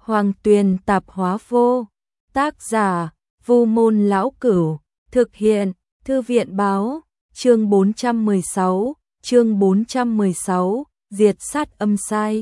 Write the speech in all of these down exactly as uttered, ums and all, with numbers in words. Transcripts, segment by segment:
Hoàng Tuyền Tạp Hóa Vô. Tác giả: Vu Môn Lão Cửu. Thực hiện: Thư viện báo. Chương bốn trăm mười sáu. Chương bốn trăm mười sáu. Diệt sát âm sai.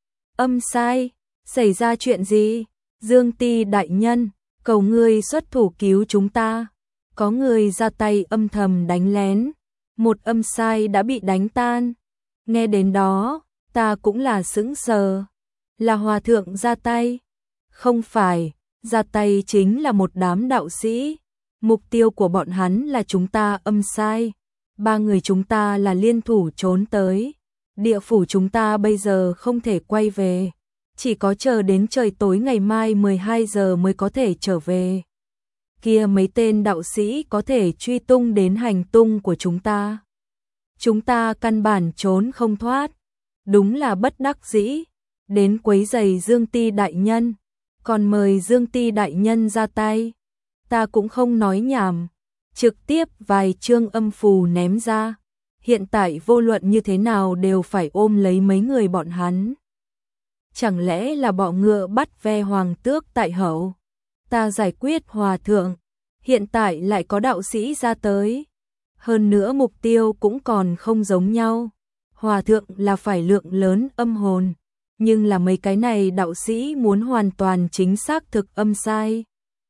Âm sai? Xảy ra chuyện gì? Dương Ti đại nhân, cầu ngươi xuất thủ cứu chúng ta. Có người ra tay âm thầm đánh lén. Một âm sai đã bị đánh tan. Nghe đến đó, ta cũng là sững sờ. Là hòa thượng ra tay? Không phải, ra tay chính là một đám đạo sĩ. Mục tiêu của bọn hắn là chúng ta âm sai. Ba người chúng ta là liên thủ trốn tới. Địa phủ chúng ta bây giờ không thể quay về. Chỉ có chờ đến trời tối ngày mai mười hai giờ mới có thể trở về. Kia mấy tên đạo sĩ có thể truy tung đến hành tung của chúng ta. Chúng ta căn bản trốn không thoát. Đúng là bất đắc dĩ. Đến quấy giày Dương Ti đại nhân. Còn mời Dương Ti đại nhân ra tay. Ta cũng không nói nhảm. Trực tiếp vài chương âm phù ném ra. Hiện tại vô luận như thế nào đều phải ôm lấy mấy người bọn hắn. Chẳng lẽ là bọ ngựa bắt ve hoàng tước tại hậu? Ta giải quyết hòa thượng. Hiện tại lại có đạo sĩ ra tới. Hơn nữa mục tiêu cũng còn không giống nhau. Hòa thượng là phải lượng lớn âm hồn. Nhưng là mấy cái này đạo sĩ muốn hoàn toàn chính xác thực âm sai.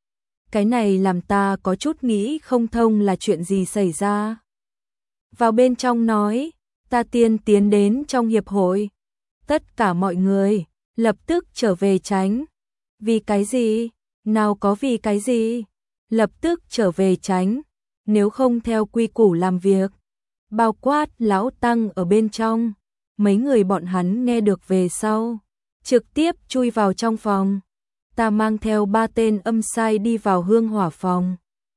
Cái này làm ta có chút nghĩ không thông là chuyện gì xảy ra. Vào bên trong nói, ta tiên tiến đến trong hiệp hội. Tất cả mọi người, lập tức trở về tránh. Vì cái gì? Nào có vì cái gì? Lập tức trở về tránh. Nếu không theo quy củ làm việc. Bao quát lão tăng ở bên trong. Mấy người bọn hắn nghe được về sau. Trực tiếp chui vào trong phòng. Ta mang theo ba tên âm sai đi vào hương hỏa phòng.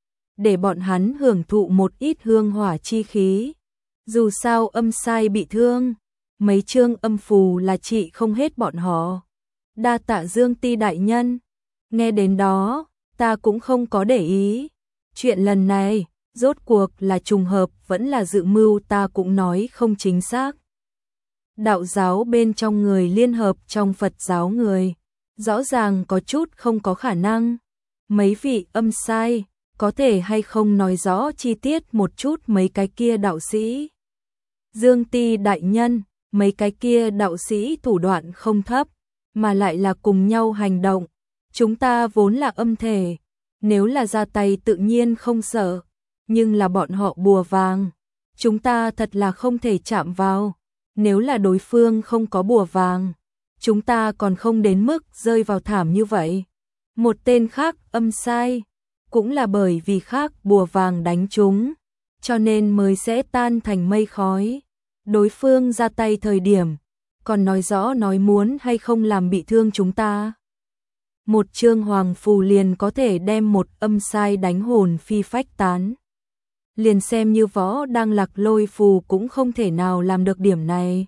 Để bọn hắn hưởng thụ một ít hương hỏa chi khí. Dù sao âm sai bị thương. Mấy chương âm phù là trị không hết bọn họ. Đa tạ Dương Ti đại nhân. Nghe đến đó, ta cũng không có để ý. Chuyện lần này, rốt cuộc là trùng hợp vẫn là dự mưu ta cũng nói không chính xác. Đạo giáo bên trong người liên hợp trong Phật giáo người. Rõ ràng có chút không có khả năng. Mấy vị âm sai, có thể hay không nói rõ chi tiết một chút mấy cái kia đạo sĩ. Dương Ti đại nhân, mấy cái kia đạo sĩ thủ đoạn không thấp, mà lại là cùng nhau hành động. Chúng ta vốn là âm thể, nếu là ra tay tự nhiên không sợ, nhưng là bọn họ bùa vàng. Chúng ta thật là không thể chạm vào, nếu là đối phương không có bùa vàng. Chúng ta còn không đến mức rơi vào thảm như vậy. Một tên khác âm sai, cũng là bởi vì khác bùa vàng đánh chúng, cho nên mới sẽ tan thành mây khói. Đối phương ra tay thời điểm, còn nói rõ nói muốn hay không làm bị thương chúng ta. Một chương hoàng phù liền có thể đem một âm sai đánh hồn phi phách tán. Liền xem như võ đang lạc lôi phù cũng không thể nào làm được điểm này.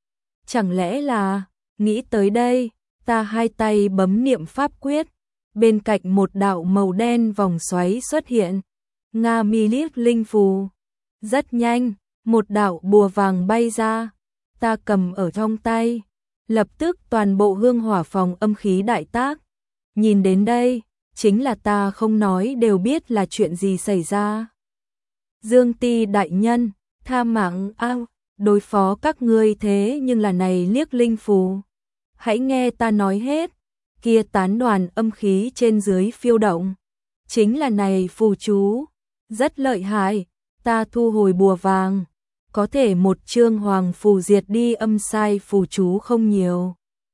Chẳng lẽ là... Nghĩ tới đây, ta hai tay bấm niệm pháp quyết, bên cạnh một đạo màu đen vòng xoáy xuất hiện. Nga mi liếc linh phù. Rất nhanh, một đạo bùa vàng bay ra, ta cầm ở trong tay, lập tức toàn bộ hương hỏa phòng âm khí đại tác. Nhìn đến đây, chính là ta không nói đều biết là chuyện gì xảy ra. Dương Ti đại nhân, tha mạng ao, đối phó các ngươi thế nhưng là này liếc linh phù. Hãy nghe ta nói hết, kia tán đoàn âm khí trên dưới phiêu động. Chính là này phù chú, rất lợi hại, ta thu hồi bùa vàng. Có thể một chương hoàng phù diệt đi âm sai phù chú không nhiều.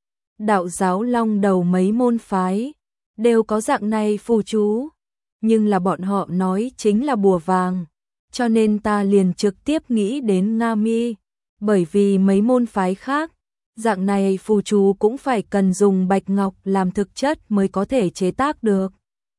Đạo giáo long đầu mấy môn phái, đều có dạng này phù chú. Nhưng là bọn họ nói chính là bùa vàng, cho nên ta liền trực tiếp nghĩ đến Nga Mi. Bởi vì mấy môn phái khác, dạng này phù chú cũng phải cần dùng bạch ngọc làm thực chất mới có thể chế tác được.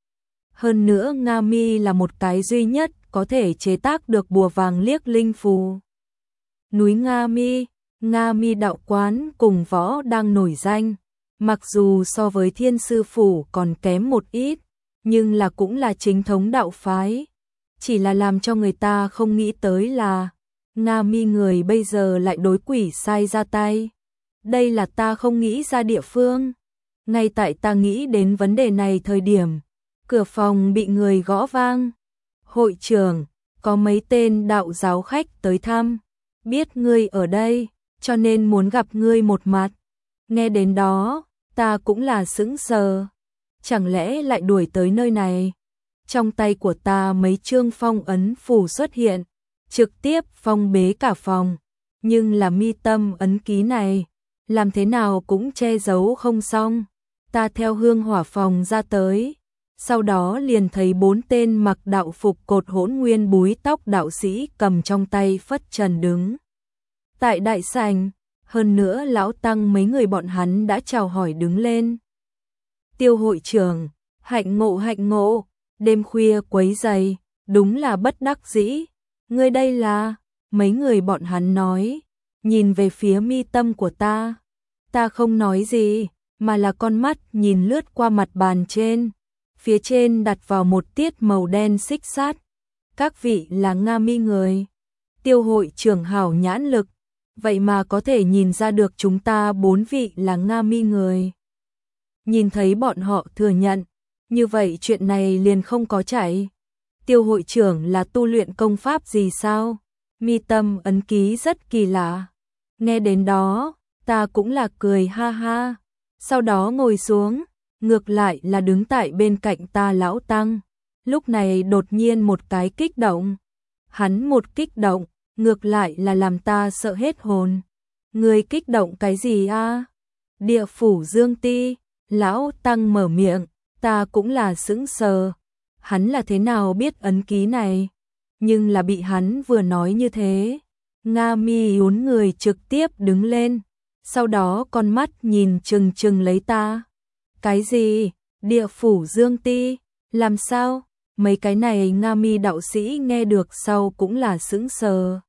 Hơn nữa Nga Mi là một cái duy nhất có thể chế tác được bùa vàng liếc linh phù. Núi Nga Mi, Nga Mi đạo quán cùng võ đang nổi danh. Mặc dù so với Thiên Sư Phủ còn kém một ít, nhưng là cũng là chính thống đạo phái. Chỉ là làm cho người ta không nghĩ tới là Nga Mi người bây giờ lại đối quỷ sai ra tay. Đây là ta không nghĩ ra địa phương. Ngay tại ta nghĩ đến vấn đề này thời điểm, cửa phòng bị người gõ vang. Hội trưởng, có mấy tên đạo giáo khách tới thăm, biết ngươi ở đây, cho nên muốn gặp ngươi một mặt. Nghe đến đó, ta cũng là sững sờ. Chẳng lẽ lại đuổi tới nơi này? Trong tay của ta mấy chương phong ấn phù xuất hiện, trực tiếp phong bế cả phòng. Nhưng là mi tâm ấn ký này, làm thế nào cũng che giấu không xong. Ta theo hương hỏa phòng ra tới, sau đó liền thấy bốn tên mặc đạo phục cột hỗn nguyên búi tóc đạo sĩ cầm trong tay phất trần đứng tại đại sảnh, hơn nữa lão tăng mấy người bọn hắn đã chào hỏi đứng lên. Tiêu hội trưởng, hạnh ngộ hạnh ngộ, đêm khuya quấy giày, đúng là bất đắc dĩ. Ngươi đây là, mấy người bọn hắn nói, nhìn về phía mi tâm của ta. Ta không nói gì, mà là con mắt nhìn lướt qua mặt bàn trên. Phía trên đặt vào một tiết màu đen xích sắt. Các vị là Nga mi người. Tiêu hội trưởng hảo nhãn lực, vậy mà có thể nhìn ra được chúng ta bốn vị là Nga mi người. Nhìn thấy bọn họ thừa nhận, như vậy chuyện này liền không có chảy. Tiêu hội trưởng là tu luyện công pháp gì sao? Mi tâm ấn ký rất kỳ lạ. Nghe đến đó, ta cũng là cười ha ha. Sau đó ngồi xuống, ngược lại là đứng tại bên cạnh ta lão tăng. Lúc này đột nhiên một cái kích động. Hắn một kích động, ngược lại là làm ta sợ hết hồn. Người kích động cái gì a? Địa phủ Dương Ti, lão tăng mở miệng, ta cũng là sững sờ. Hắn là thế nào biết ấn ký này? Nhưng là bị hắn vừa nói như thế. Nga mi uốn người trực tiếp đứng lên, sau đó con mắt nhìn chừng chừng lấy ta. Cái gì? Địa phủ Dương Ti? Làm sao? Mấy cái này Nga mi đạo sĩ nghe được sau cũng là sững sờ.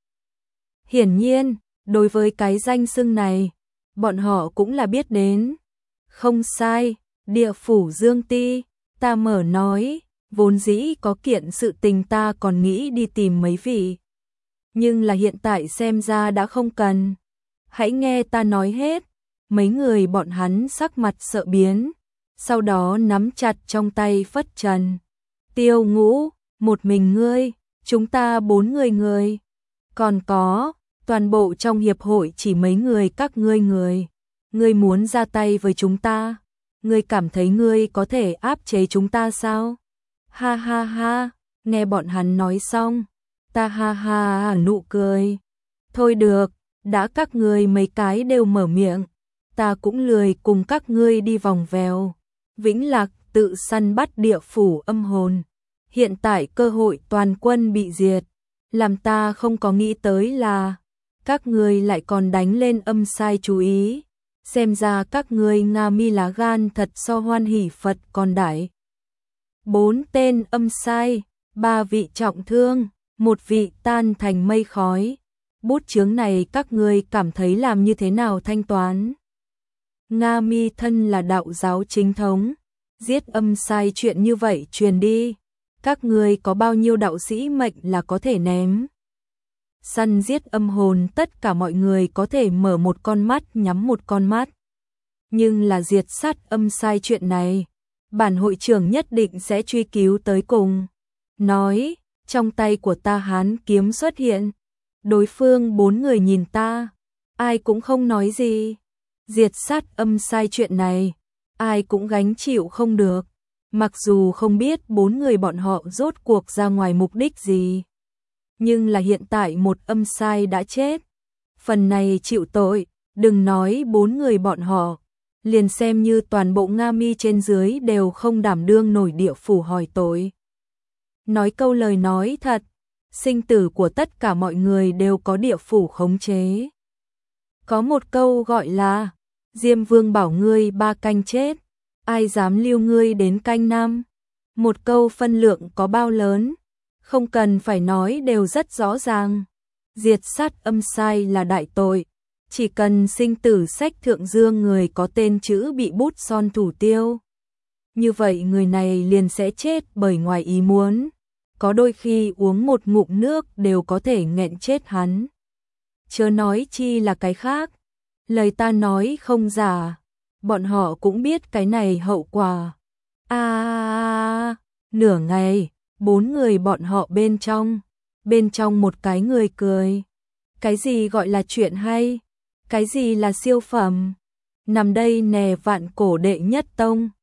Hiển nhiên, đối với cái danh xưng này, bọn họ cũng là biết đến. Không sai, địa phủ Dương Ti, ta mở nói, vốn dĩ có kiện sự tình ta còn nghĩ đi tìm mấy vị. Nhưng là hiện tại xem ra đã không cần. Hãy nghe ta nói hết. Mấy người bọn hắn sắc mặt sợ biến, sau đó nắm chặt trong tay phất trần. Tiêu Ngũ, một mình ngươi, chúng ta bốn người người. Còn có, toàn bộ trong hiệp hội chỉ mấy người các ngươi người. Ngươi muốn ra tay với chúng ta? Ngươi cảm thấy ngươi có thể áp chế chúng ta sao? Ha ha ha, nghe bọn hắn nói xong, ta ha ha nụ cười. Thôi được, đã các ngươi mấy cái đều mở miệng, ta cũng lười cùng các ngươi đi vòng vèo. Vĩnh Lạc tự săn bắt địa phủ âm hồn. Hiện tại cơ hội toàn quân bị diệt. Làm ta không có nghĩ tới là các ngươi lại còn đánh lên âm sai chú ý. Xem ra các ngươi Nga mi lá gan thật so Hoan Hỷ Phật còn đại. Bốn tên âm sai, ba vị trọng thương, một vị tan thành mây khói. Bút chướng này các ngươi cảm thấy làm như thế nào thanh toán? Nga mi thân là đạo giáo chính thống, giết âm sai chuyện như vậy truyền đi. Các ngươi có bao nhiêu đạo sĩ mệnh là có thể ném? Săn giết âm hồn tất cả mọi người có thể mở một con mắt nhắm một con mắt. Nhưng là diệt sát âm sai chuyện này, bản hội trưởng nhất định sẽ truy cứu tới cùng. Nói, trong tay của ta hán kiếm xuất hiện. Đối phương bốn người nhìn ta, ai cũng không nói gì. Diệt sát âm sai chuyện này, ai cũng gánh chịu không được. Mặc dù không biết bốn người bọn họ rốt cuộc ra ngoài mục đích gì. Nhưng là hiện tại một âm sai đã chết. Phần này chịu tội, đừng nói bốn người bọn họ. Liền xem như toàn bộ Nga mi trên dưới đều không đảm đương nổi địa phủ hỏi tội. Nói câu lời nói thật, sinh tử của tất cả mọi người đều có địa phủ khống chế. Có một câu gọi là, Diêm Vương bảo ngươi ba canh chết, ai dám lưu ngươi đến canh năm. Một câu phân lượng có bao lớn, không cần phải nói đều rất rõ ràng. Diệt sát âm sai là đại tội, chỉ cần sinh tử sách thượng dương người có tên chữ bị bút son thủ tiêu. Như vậy người này liền sẽ chết bởi ngoài ý muốn. Có đôi khi uống một ngụm nước đều có thể nghẹn chết hắn. Chớ nói chi là cái khác. Lời ta nói không giả. bọn họ cũng biết cái này hậu quả. À, nửa ngày, bốn người bọn họ bên trong, bên trong một cái người cười. Cái gì gọi là chuyện hay? Cái gì là siêu phẩm? Nằm đây nè vạn cổ đệ nhất tông.